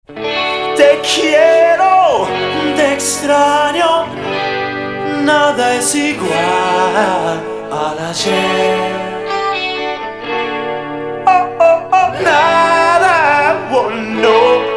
Te quiero, te extraño, nada es igual al ayer. Oh, oh, oh, nada, oh, no.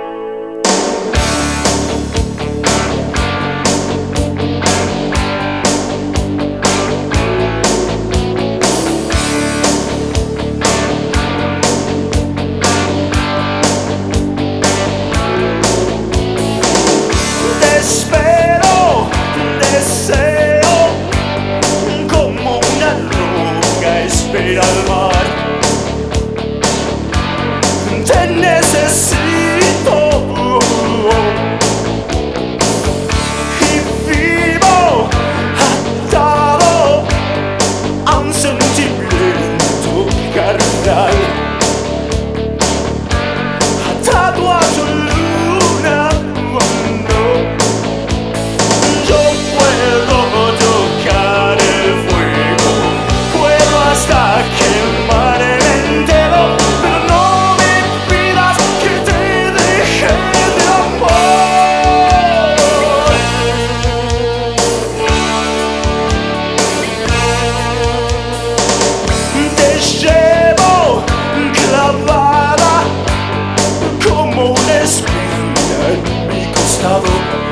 Te espero, deseo, como una roca espera al mar. Te necesito y vivo atado a un sentimiento carnal, atado a tu luna. Yo puedo tocar el fuego, puedo hasta quemar el dedo, pero no me pidas que te deje de amar. Te llevo clavada como una espina en mi costado.